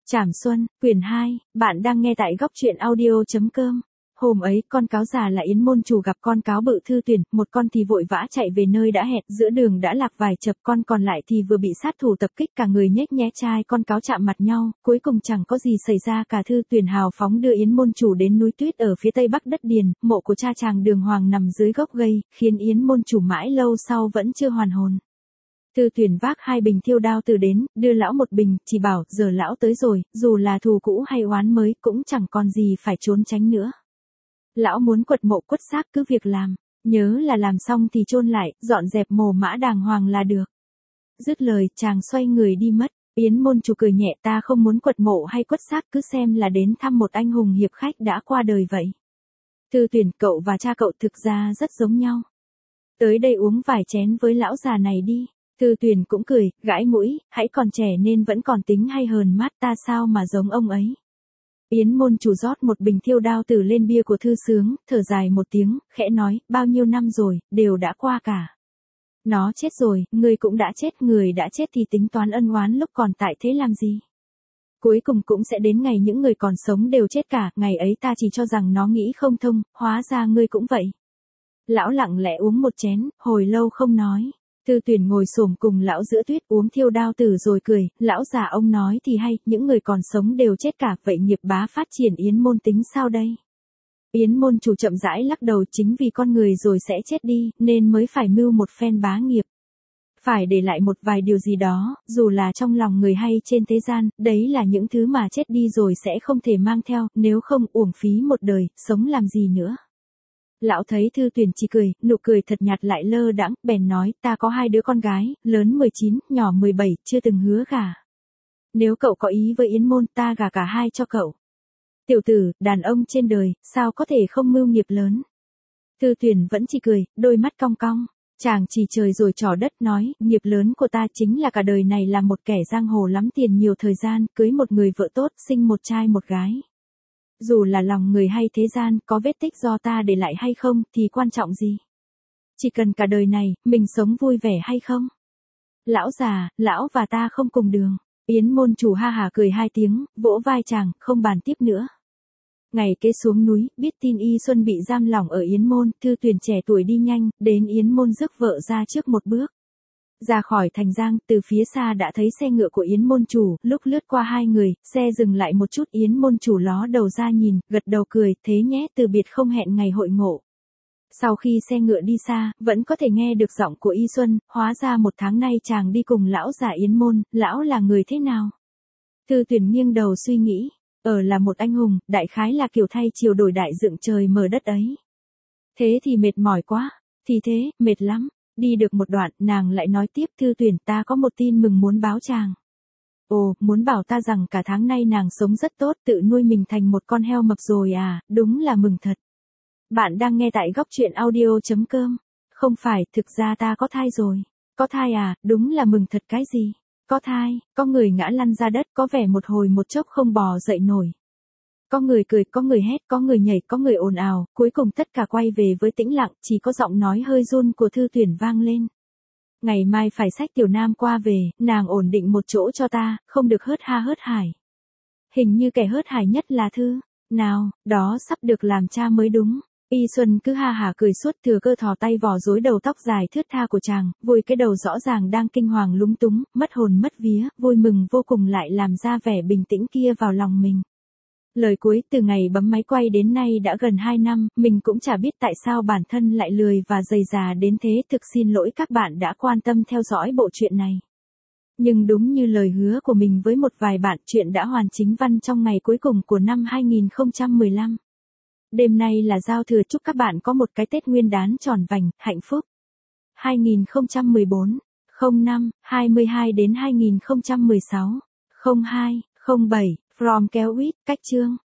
Trảm Xuân, quyển 2, bạn đang nghe tại góc truyện audio.com. Hôm ấy, con cáo già là Yến môn chủ gặp con cáo bự Thư Tuyển, một con thì vội vã chạy về nơi đã hẹn, giữa đường đã lạc vài chập, con còn lại thì vừa bị sát thủ tập kích, cả người nhếch nhé trai con cáo chạm mặt nhau, cuối cùng chẳng có gì xảy ra cả. Thư Tuyển hào phóng đưa Yến môn chủ đến núi tuyết ở phía tây bắc đất Điền, mộ của cha chàng Đường Hoàng nằm dưới gốc cây, khiến Yến môn chủ mãi lâu sau vẫn chưa hoàn hồn. Thư Tuyển vác 2 bình thiêu đao từ đến, đưa lão 1 bình, chỉ bảo, giờ lão tới rồi, dù là thù cũ hay oán mới, cũng chẳng còn gì phải trốn tránh nữa. Lão muốn quật mộ quất xác cứ việc làm, nhớ là làm xong thì chôn lại, dọn dẹp mồ mã đàng hoàng là được. Dứt lời, chàng xoay người đi mất. Yến môn chủ cười nhẹ, ta không muốn quật mộ hay quất xác, cứ xem là đến thăm một anh hùng hiệp khách đã qua đời vậy. Thư Tuyển, cậu và cha cậu thực ra rất giống nhau. Tới đây uống vài chén với lão già này đi. Thư Tuyển cũng cười, gãi mũi, hãy còn trẻ nên vẫn còn tính hay hờn mát, ta sao mà giống ông ấy. Yến môn chủ rót 1 bình thiêu đao từ lên bia của Thư Sướng, thở dài một tiếng, khẽ nói, bao nhiêu năm rồi, đều đã qua cả. Nó chết rồi, người cũng đã chết, người đã chết thì tính toán ân oán lúc còn tại thế làm gì. Cuối cùng cũng sẽ đến ngày những người còn sống đều chết cả, ngày ấy ta chỉ cho rằng nó nghĩ không thông, hóa ra ngươi cũng vậy. Lão lặng lẽ uống một chén, hồi lâu không nói. Thư Tuyển ngồi xổm cùng lão giữa tuyết uống thiêu đao tử rồi cười, lão già ông nói thì hay, những người còn sống đều chết cả, vậy nghiệp bá phát triển Yến môn tính sao đây? Yến môn chủ chậm rãi lắc đầu, chính vì con người rồi sẽ chết đi, nên mới phải mưu một phen bá nghiệp. Phải để lại một vài điều gì đó, dù là trong lòng người hay trên thế gian, đấy là những thứ mà chết đi rồi sẽ không thể mang theo, nếu không uổng phí một đời, sống làm gì nữa. Lão thấy Thư Tuyển chỉ cười, nụ cười thật nhạt lại lơ đãng, bèn nói, ta có 2 đứa con gái, lớn 19, nhỏ 17, chưa từng hứa gả. Nếu cậu có ý với Yến môn, ta gả cả 2 cho cậu. Tiểu tử, đàn ông trên đời, sao có thể không mưu nghiệp lớn. Thư Tuyển vẫn chỉ cười, đôi mắt cong cong. Chàng chỉ trời rồi trỏ đất nói, nghiệp lớn của ta chính là cả đời này làm một kẻ giang hồ lắm tiền nhiều thời gian, cưới một người vợ tốt, sinh một trai một gái. Dù là lòng người hay thế gian, có vết tích do ta để lại hay không, thì quan trọng gì? Chỉ cần cả đời này, mình sống vui vẻ hay không? Lão già, lão và ta không cùng đường. Yến môn chủ ha hả cười 2 tiếng, vỗ vai chàng, không bàn tiếp nữa. Ngày kế xuống núi, biết tin Y Xuân bị giam lỏng ở Yến môn, Thư Tuyển trẻ tuổi đi nhanh, đến Yến môn rước vợ ra trước một bước. Ra khỏi thành Giang, từ phía xa đã thấy xe ngựa của Yến môn chủ, lúc lướt qua 2 người, xe dừng lại một chút, Yến môn chủ ló đầu ra nhìn, gật đầu cười, thế nhé, từ biệt không hẹn ngày hội ngộ. Sau khi xe ngựa đi xa, vẫn có thể nghe được giọng của Y Xuân, hóa ra 1 tháng nay chàng đi cùng lão già Yến môn, lão là người thế nào? Thư Tuyển nghiêng đầu suy nghĩ, là một anh hùng, đại khái là kiểu thay chiều đổi đại dựng trời mở đất ấy. Thế thì mệt mỏi quá, thì thế, mệt lắm. Đi được một đoạn, nàng lại nói tiếp, Thư Tuyển, ta có một tin mừng muốn báo chàng. Ồ, muốn bảo ta rằng cả tháng nay nàng sống rất tốt, tự nuôi mình thành một con heo mập rồi à, đúng là mừng thật. Bạn đang nghe tại góc truyện audio.com. Không phải, thực ra ta có thai rồi. Có thai à, đúng là mừng thật cái gì? Có thai, có người ngã lăn ra đất, có vẻ một hồi một chốc không bò dậy nổi. Có người cười, có người hét, có người nhảy, có người ồn ào, cuối cùng tất cả quay về với tĩnh lặng, chỉ có giọng nói hơi run của Thư Tuyển vang lên. Ngày mai phải xách Tiểu Nam qua về, nàng ổn định một chỗ cho ta, không được hớt ha hớt hải. Hình như kẻ hớt hải nhất là Thư. Nào, đó sắp được làm cha mới đúng. Y Xuân cứ ha hả cười suốt, thừa cơ thò tay vò rối đầu tóc dài thướt tha của chàng, vùi cái đầu rõ ràng đang kinh hoàng lúng túng, mất hồn mất vía, vui mừng vô cùng lại làm ra vẻ bình tĩnh kia vào lòng mình. Lời cuối, từ ngày bấm máy quay đến nay đã gần 2 năm, mình cũng chả biết tại sao bản thân lại lười và dầy dà đến thế, thực xin lỗi các bạn đã quan tâm theo dõi bộ truyện này. Nhưng đúng như lời hứa của mình với một vài bạn, truyện đã hoàn chính văn trong ngày cuối cùng của năm 2015. Đêm nay là giao thừa, chúc các bạn có một cái Tết Nguyên đán tròn vành, hạnh phúc. 2014, 05, 22 đến 2016, 02, 07, From Kéo Quýt, cách chương.